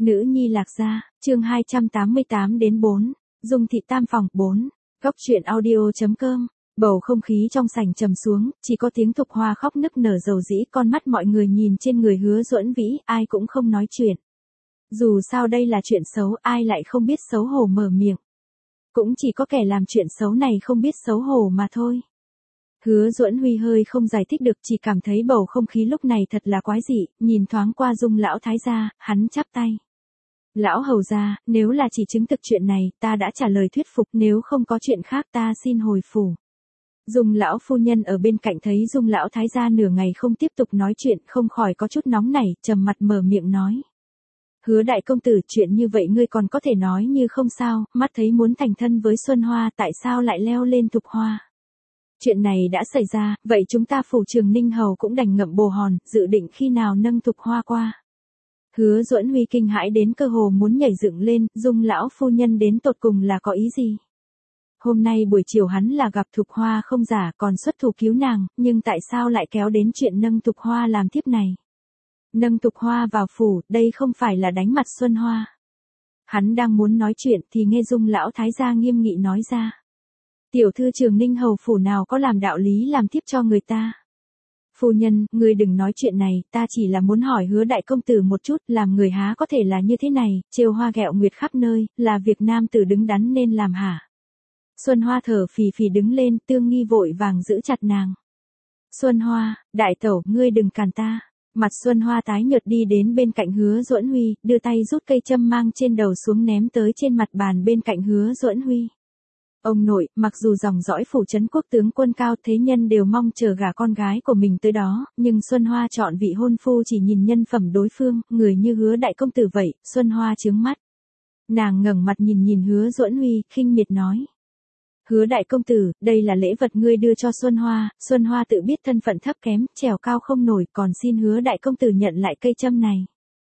Nữ nhi Lạc Gia, chương 288-4, Dung thị tam phòng 4, Góc truyện audio.com. Bầu không khí trong sảnh trầm xuống, chỉ có tiếng Thục Hoa khóc nức nở dầu dĩ, con mắt mọi người nhìn trên người Hứa Duẫn Vĩ, ai cũng không nói chuyện. Dù sao đây là chuyện xấu, ai lại không biết xấu hổ mở miệng. Cũng chỉ có kẻ làm chuyện xấu này không biết xấu hổ mà thôi. Hứa Duẫn Huy hơi không giải thích được, chỉ cảm thấy bầu không khí lúc này thật là quái dị, nhìn thoáng qua Dung lão thái gia, hắn chắp tay. Lão hầu gia, nếu là chỉ chứng thực chuyện này, ta đã trả lời thuyết phục, nếu không có chuyện khác ta xin hồi phủ. Dung lão phu nhân ở bên cạnh thấy Dung lão thái gia nửa ngày không tiếp tục nói chuyện, không khỏi có chút nóng nảy, trầm mặt mở miệng nói. Hứa đại công tử, chuyện như vậy ngươi còn có thể nói như không sao, mắt thấy muốn thành thân với Xuân Hoa, tại sao lại leo lên Thục Hoa? Chuyện này đã xảy ra, vậy chúng ta phủ Trường Ninh Hầu cũng đành ngậm bồ hòn, dự định khi nào nâng Thục Hoa qua. Hứa Duẫn Huy kinh hãi đến cơ hồ muốn nhảy dựng lên, Dung lão phu nhân đến tột cùng là có ý gì? Hôm nay buổi chiều hắn là gặp Thục Hoa không giả, còn xuất thủ cứu nàng, nhưng tại sao lại kéo đến chuyện nâng Thục Hoa làm tiếp này? Nâng Thục Hoa vào phủ, đây không phải là đánh mặt Xuân Hoa. Hắn đang muốn nói chuyện thì nghe Dung lão thái gia nghiêm nghị nói ra. Tiểu thư Trường Ninh Hầu phủ nào có làm đạo lý làm tiếp cho người ta. Phu nhân, ngươi đừng nói chuyện này, ta chỉ là muốn hỏi Hứa đại công tử một chút, làm người há có thể là như thế này, trêu hoa ghẹo nguyệt khắp nơi, là việc nam tử đứng đắn nên làm hả? Xuân Hoa thở phì phì đứng lên, Tương Nghi vội vàng giữ chặt nàng. Xuân Hoa, đại tẩu, ngươi đừng cản ta. Mặt Xuân Hoa tái nhợt đi đến bên cạnh Hứa Duẫn Huy, đưa tay rút cây châm mang trên đầu xuống ném tới trên mặt bàn bên cạnh Hứa Duẫn Huy. Ông nội, mặc dù dòng dõi phủ trấn quốc tướng quân cao thế nhân đều mong chờ gả con gái của mình tới đó, nhưng Xuân Hoa chọn vị hôn phu chỉ nhìn nhân phẩm đối phương, người như Hứa đại công tử vậy, Xuân Hoa chướng mắt. Nàng ngẩng mặt nhìn Hứa Duẫn Huy, khinh miệt nói. Hứa đại công tử, đây là lễ vật ngươi đưa cho Xuân Hoa tự biết thân phận thấp kém, trèo cao không nổi, còn xin Hứa đại công tử nhận lại cây châm này.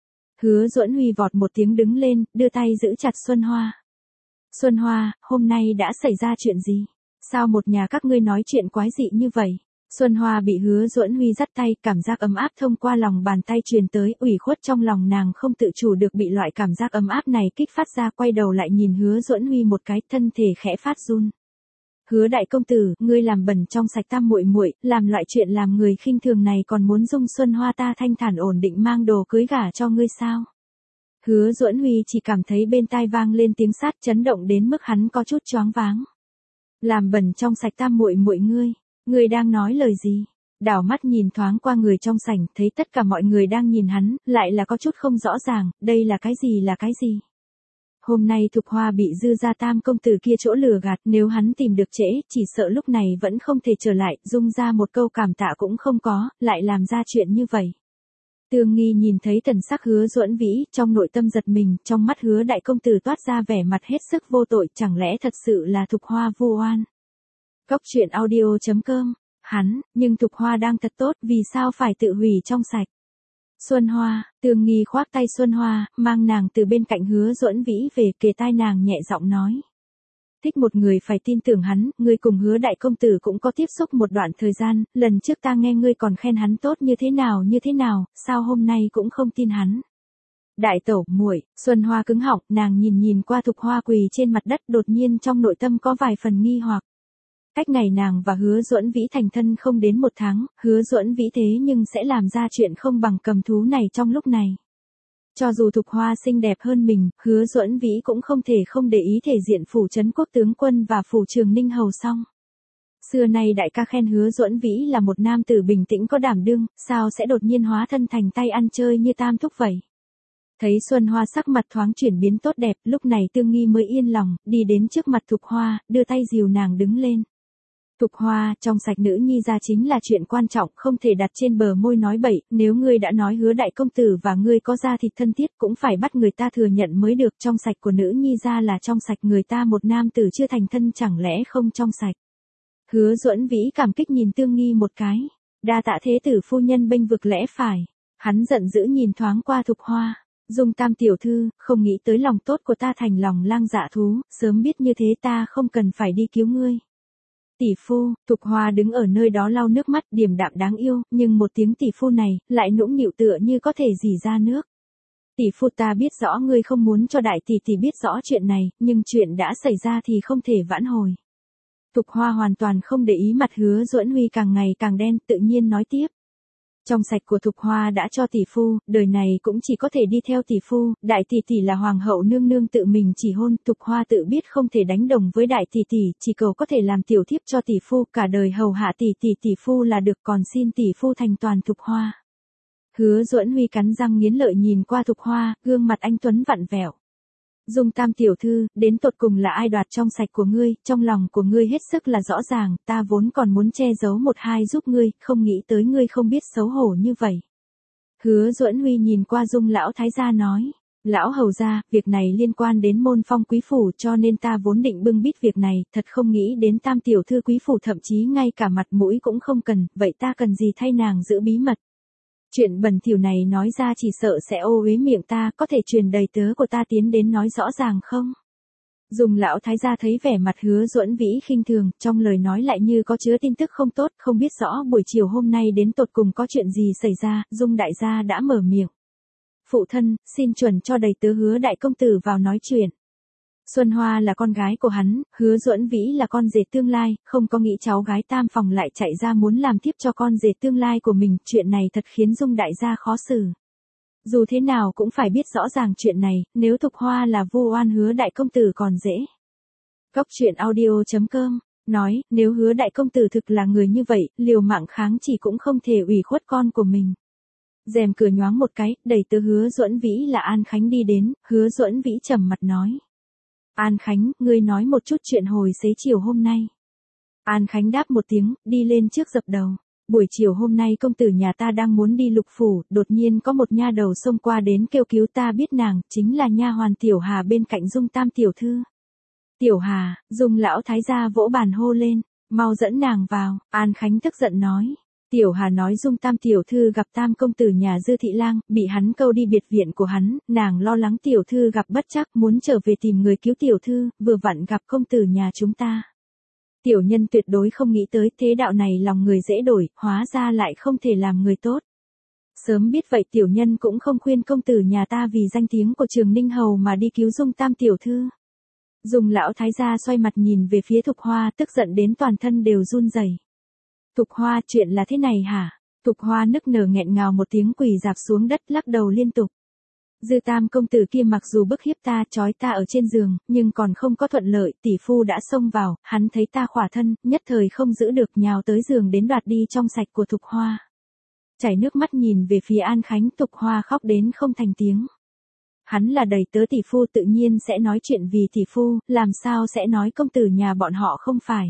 Hứa Duẫn Huy vọt một tiếng đứng lên, đưa tay giữ chặt Xuân Hoa. Xuân Hoa, hôm nay đã xảy ra chuyện gì? Sao một nhà các ngươi nói chuyện quái dị như vậy? Xuân Hoa bị Hứa Duẫn Huy dắt tay, cảm giác ấm áp thông qua lòng bàn tay truyền tới, ủy khuất trong lòng nàng không tự chủ được bị loại cảm giác ấm áp này kích phát ra, quay đầu lại nhìn Hứa Duẫn Huy một cái, thân thể khẽ phát run. Hứa đại công tử, ngươi làm bẩn trong sạch tam muội muội, làm loại chuyện làm người khinh thường này còn muốn dung Xuân Hoa ta thanh thản ổn định mang đồ cưới gả cho ngươi sao? Hứa Duẫn Huy chỉ cảm thấy bên tai vang lên tiếng sát, chấn động đến mức hắn có chút choáng váng. Làm bẩn trong sạch tam muội muội ngươi đang nói lời gì? Đảo mắt nhìn thoáng qua người trong sảnh, thấy tất cả mọi người đang nhìn hắn, lại là có chút không rõ ràng, đây là cái gì? Hôm nay Thục Hoa bị Dư gia tam công tử kia chỗ lừa gạt, nếu hắn tìm được trễ, chỉ sợ lúc này vẫn không thể trở lại, dung ra một câu cảm tạ cũng không có, lại làm ra chuyện như vậy. Tương Nghi nhìn thấy thần sắc Hứa Duẫn Vĩ, trong nội tâm giật mình, trong mắt Hứa đại công tử toát ra vẻ mặt hết sức vô tội, chẳng lẽ thật sự là Thục Hoa vu oan. Góc truyện audio.com, nhưng Thục Hoa đang thật tốt, vì sao phải tự hủy trong sạch. Xuân Hoa, Tương Nghi khoác tay Xuân Hoa, mang nàng từ bên cạnh Hứa Duẫn Vĩ về, kề tai nàng nhẹ giọng nói. Thích một người phải tin tưởng hắn, ngươi cùng Hứa đại công tử cũng có tiếp xúc một đoạn thời gian, lần trước ta nghe ngươi còn khen hắn tốt như thế nào, sao hôm nay cũng không tin hắn. Đại tẩu, muội, Xuân Hoa cứng họng, nàng nhìn qua Thục Hoa quỳ trên mặt đất, đột nhiên trong nội tâm có vài phần nghi hoặc. Cách ngày nàng và Hứa Duẫn Vĩ thành thân không đến 1 tháng, Hứa Duẫn Vĩ thế nhưng sẽ làm ra chuyện không bằng cầm thú này trong lúc này. Cho dù Thục Hoa xinh đẹp hơn mình, Hứa Duẫn Vĩ cũng không thể không để ý thể diện phủ trấn quốc tướng quân và phủ Trường Ninh Hầu xong. Xưa nay đại ca khen Hứa Duẫn Vĩ là một nam tử bình tĩnh có đảm đương, sao sẽ đột nhiên hóa thân thành tay ăn chơi như tam thúc vậy. Thấy Xuân Hoa sắc mặt thoáng chuyển biến tốt đẹp, lúc này Tương Nghi mới yên lòng, đi đến trước mặt Thục Hoa, đưa tay dìu nàng đứng lên. Thục Hoa, trong sạch nữ nhi ra chính là chuyện quan trọng, không thể đặt trên bờ môi nói bậy, nếu ngươi đã nói Hứa đại công tử và ngươi có da thịt thân thiết cũng phải bắt người ta thừa nhận mới được, trong sạch của nữ nhi ra là trong sạch, người ta một nam tử chưa thành thân chẳng lẽ không trong sạch. Hứa Duẫn Vĩ cảm kích nhìn Tương Nghi một cái, đa tạ thế tử phu nhân bênh vực lẽ phải. Hắn giận dữ nhìn thoáng qua Thục Hoa, Dung tam tiểu thư, không nghĩ tới lòng tốt của ta thành lòng lang dạ thú, sớm biết như thế ta không cần phải đi cứu ngươi. Tỷ phu, Thục Hoa đứng ở nơi đó lau nước mắt, điềm đạm đáng yêu, nhưng một tiếng tỷ phu này, lại nũng nịu tựa như có thể rỉ ra nước. Tỷ phu ta biết rõ ngươi không muốn cho đại tỷ tỷ biết rõ chuyện này, nhưng chuyện đã xảy ra thì không thể vãn hồi. Thục Hoa hoàn toàn không để ý mặt Hứa Duẫn Huy càng ngày càng đen, tự nhiên nói tiếp. Trong sạch của Thục Hoa đã cho tỷ phu, đời này cũng chỉ có thể đi theo tỷ phu, đại tỷ tỷ là hoàng hậu nương nương tự mình chỉ hôn, Thục Hoa tự biết không thể đánh đồng với đại tỷ tỷ, chỉ cầu có thể làm tiểu thiếp cho tỷ phu, cả đời hầu hạ tỷ phu là được, còn xin tỷ phu thành toàn Thục Hoa. Hứa Duẫn Huy cắn răng nghiến lợi nhìn qua Thục Hoa, gương mặt anh tuấn vặn vẹo. Dung Tam tiểu thư, đến tột cùng là ai đoạt trong sạch của ngươi, trong lòng của ngươi hết sức là rõ ràng, ta vốn còn muốn che giấu một hai giúp ngươi, không nghĩ tới ngươi không biết xấu hổ như vậy. Hứa Duẫn Huy nhìn qua Dung lão thái gia nói, lão hầu gia, việc này liên quan đến môn phong quý phủ cho nên ta vốn định bưng bít việc này, thật không nghĩ đến Tam tiểu thư quý phủ thậm chí ngay cả mặt mũi cũng không cần, vậy ta cần gì thay nàng giữ bí mật. Chuyện bẩn thỉu này nói ra chỉ sợ sẽ ô uế miệng ta, có thể truyền đầy tớ của ta tiến đến nói rõ ràng không? Dung lão thái gia thấy vẻ mặt Hứa Duẫn Vĩ khinh thường, trong lời nói lại như có chứa tin tức không tốt, không biết rõ buổi chiều hôm nay đến tột cùng có chuyện gì xảy ra, Dung đại gia đã mở miệng. Phụ thân, xin chuẩn cho đầy tớ Hứa đại công tử vào nói chuyện. Xuân Hoa là con gái của hắn, Hứa Duẫn Vĩ là con rể tương lai, không có nghĩ cháu gái Tam phòng lại chạy ra muốn làm tiếp cho con rể tương lai của mình, chuyện này thật khiến Dung đại gia khó xử. Dù thế nào cũng phải biết rõ ràng chuyện này, nếu Thục Hoa là vu oan Hứa đại công tử còn dễ. Góc truyện audio.com nói, nếu Hứa đại công tử thực là người như vậy, liều mạng kháng chỉ cũng không thể ủy khuất con của mình. Rèm cửa nhoáng một cái, đẩy từ Hứa Duẫn Vĩ là An Khánh đi đến, Hứa Duẫn Vĩ trầm mặt nói. An Khánh, ngươi nói một chút chuyện hồi xế chiều hôm nay. An Khánh đáp một tiếng, đi lên trước dập đầu. Buổi chiều hôm nay công tử nhà ta đang muốn đi Lục phủ, đột nhiên có một nha đầu xông qua đến kêu cứu, ta biết nàng, chính là nha hoàn Tiểu Hà bên cạnh Dung Tam tiểu thư. Tiểu Hà, Dung lão thái gia vỗ bàn hô lên, mau dẫn nàng vào, An Khánh tức giận nói. Tiểu Hà nói Dung Tam tiểu thư gặp Tam công tử nhà Dư thị lang, bị hắn câu đi biệt viện của hắn, nàng lo lắng tiểu thư gặp bất trắc, muốn trở về tìm người cứu tiểu thư, vừa vặn gặp công tử nhà chúng ta. Tiểu nhân tuyệt đối không nghĩ tới thế đạo này lòng người dễ đổi, hóa ra lại không thể làm người tốt. Sớm biết vậy tiểu nhân cũng không khuyên công tử nhà ta vì danh tiếng của Trường Ninh Hầu mà đi cứu Dung Tam tiểu thư. Dung lão thái gia xoay mặt nhìn về phía Thục Hoa, tức giận đến toàn thân đều run rẩy. Thục Hoa, chuyện là thế này hả? Thục Hoa nức nở nghẹn ngào một tiếng, quỳ rạp xuống đất lắc đầu liên tục. Dư Tam công tử kia mặc dù bức hiếp ta, trói ta ở trên giường, nhưng còn không có thuận lợi, tỷ phu đã xông vào, hắn thấy ta khỏa thân, nhất thời không giữ được, nhào tới giường đến đoạt đi trong sạch của Thục Hoa. Chảy nước mắt nhìn về phía An Khánh, Thục Hoa khóc đến không thành tiếng. Hắn là đầy tớ tỷ phu, tự nhiên sẽ nói chuyện vì tỷ phu, làm sao sẽ nói công tử nhà bọn họ không phải.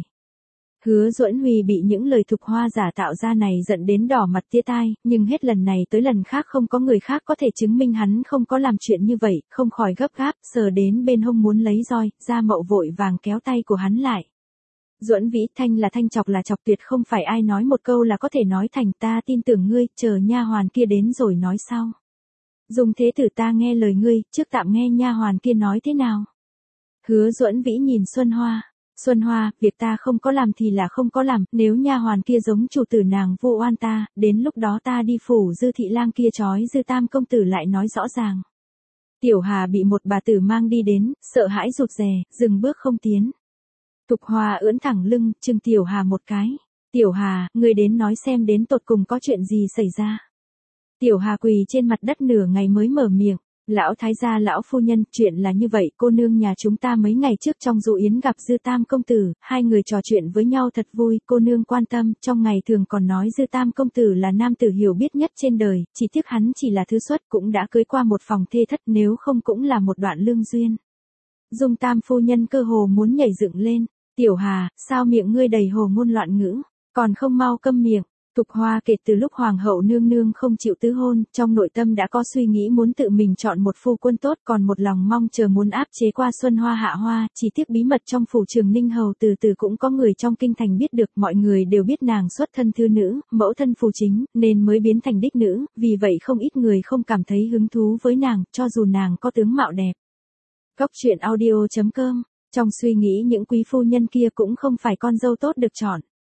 Hứa Duẫn Huy bị những lời Thục Hoa giả tạo ra này giận đến đỏ mặt tía tai, nhưng hết lần này tới lần khác không có người khác có thể chứng minh hắn không có làm chuyện như vậy, không khỏi gấp gáp, sờ đến bên hông muốn lấy roi, Gia Mậu vội vàng kéo tay của hắn lại. Duẫn Vĩ, thanh là thanh, chọc là chọc, tuyệt không phải ai nói một câu là có thể nói thành, ta tin tưởng ngươi, chờ nha hoàn kia đến rồi nói sau. Dung thế tử, ta nghe lời ngươi, trước tạm nghe nha hoàn kia nói thế nào. Hứa Duẫn Vĩ nhìn Xuân Hoa. Xuân Hoa, việc ta không có làm thì là không có làm, nếu nha hoàn kia giống chủ tử nàng vu oan ta, đến lúc đó ta đi phủ Dư thị lang kia trói Dư Tam công tử lại nói rõ ràng. Tiểu Hà bị một bà tử mang đi đến, sợ hãi rụt rè, dừng bước không tiến. Thục Hoa ưỡn thẳng lưng, chừng Tiểu Hà một cái. Tiểu Hà, ngươi đến nói xem đến tột cùng có chuyện gì xảy ra. Tiểu Hà quỳ trên mặt đất nửa ngày mới mở miệng. Lão thái gia, lão phu nhân, chuyện là như vậy, cô nương nhà chúng ta mấy ngày trước trong dụ yến gặp Dư Tam công tử, hai người trò chuyện với nhau thật vui, cô nương quan tâm, trong ngày thường còn nói Dư Tam công tử là nam tử hiểu biết nhất trên đời, chỉ tiếc hắn chỉ là thứ xuất, cũng đã cưới qua một phòng thê thất, nếu không cũng là một đoạn lương duyên. Dung Tam phu nhân cơ hồ muốn nhảy dựng lên. Tiểu Hà, sao miệng ngươi đầy hồ ngôn loạn ngữ, còn không mau câm miệng. Thục Hoa kể từ lúc hoàng hậu nương nương không chịu tứ hôn, trong nội tâm đã có suy nghĩ muốn tự mình chọn một phu quân tốt, còn một lòng mong chờ muốn áp chế qua Xuân Hoa Hạ Hoa, chỉ tiếc bí mật trong phủ Trường Ninh Hầu từ từ cũng có người trong kinh thành biết được, mọi người đều biết nàng xuất thân thư nữ, mẫu thân phù chính, nên mới biến thành đích nữ, vì vậy không ít người không cảm thấy hứng thú với nàng, cho dù nàng có tướng mạo đẹp. Góc truyện audio.com, trong suy nghĩ những quý phu nhân kia cũng không phải con dâu tốt được chọn.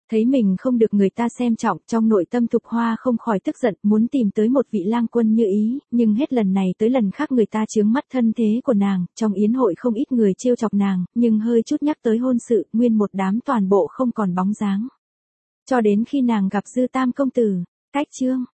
Thấy mình không được người ta xem trọng, trong nội tâm Thục Hoa không khỏi tức giận, muốn tìm tới một vị lang quân như ý, nhưng hết lần này tới lần khác người ta chướng mắt thân thế của nàng, trong yến hội không ít người trêu chọc nàng, nhưng hơi chút nhắc tới hôn sự, nguyên một đám toàn bộ không còn bóng dáng. Cho đến khi nàng gặp Dư Tam công tử, cách chương